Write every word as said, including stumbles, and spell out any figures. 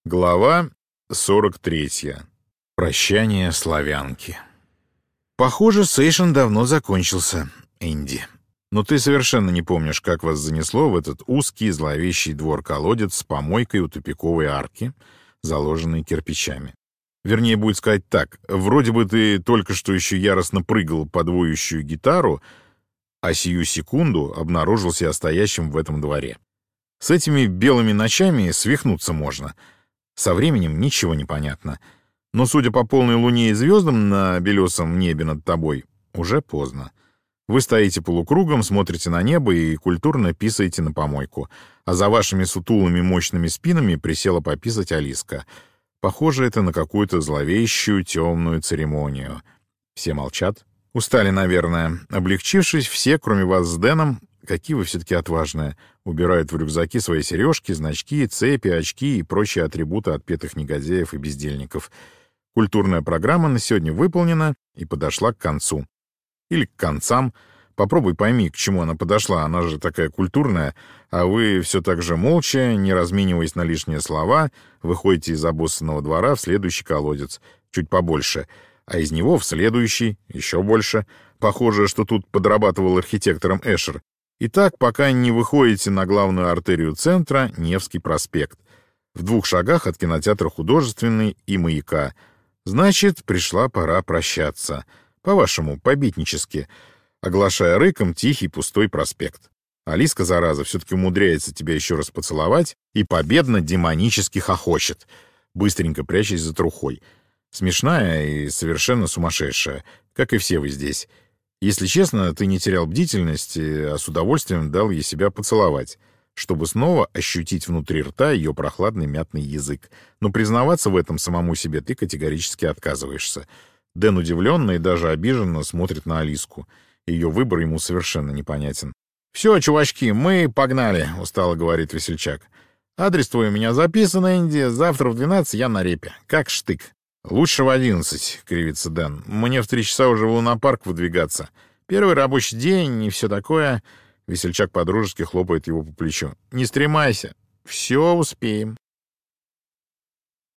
Глава сорок третья. Прощание славянки. Похоже, сейшн давно закончился, Энди. Но ты совершенно не помнишь, как вас занесло в этот узкий зловещий двор-колодец с помойкой у тупиковой арки, заложенной кирпичами. Вернее, будет сказать так. Вроде бы ты только что еще яростно прыгал под воющую гитару, а сию секунду обнаружил себя стоящим в этом дворе. С этими белыми ночами свихнуться можно. Со временем ничего не понятно. Но, судя по полной луне и звездам на белесом небе над тобой, уже поздно. Вы стоите полукругом, смотрите на небо и культурно писаете на помойку. А за вашими сутулыми мощными спинами присела пописать Алиска. Похоже, это на какую-то зловещую темную церемонию. Все молчат. Устали, наверное. Облегчившись, все, кроме вас с Дэном, какие вы все-таки отважные, убирают в рюкзаки свои сережки, значки, цепи, очки и прочие атрибуты отпетых негодяев и бездельников. Культурная программа на сегодня выполнена и подошла к концу. Или к концам. Попробуй пойми, к чему она подошла, она же такая культурная, а вы все так же молча, не размениваясь на лишние слова, выходите из обоссанного двора в следующий колодец, чуть побольше, а из него в следующий, еще больше. Похоже, что тут подрабатывал архитектором Эшер. И так, пока не выходите на главную артерию центра, Невский проспект. В двух шагах от кинотеатра «Художественный» и «Маяка». Значит, пришла пора прощаться. По-вашему, побитнически, оглашая рыком тихий пустой проспект. Алиска, зараза, все-таки умудряется тебя еще раз поцеловать и победно демонически хохочет, быстренько прячась за трухой. Смешная и совершенно сумасшедшая, как и все вы здесь. Если честно, ты не терял бдительности, а с удовольствием дал ей себя поцеловать, чтобы снова ощутить внутри рта ее прохладный мятный язык. Но признаваться в этом самому себе ты категорически отказываешься. Дэн удивленно и даже обиженно смотрит на Алиску. Ее выбор ему совершенно непонятен. «Все, чувачки, мы погнали», — устало говорит весельчак. «Адрес твой у меня записан, Энди. Завтра в двенадцать я на репе. Как штык». «Лучше в одиннадцать», — кривится Дэн. «Мне в три часа уже в лунопарк выдвигаться. Первый рабочий день и все такое». Весельчак подружески хлопает его по плечу. «Не стремайся. Все успеем».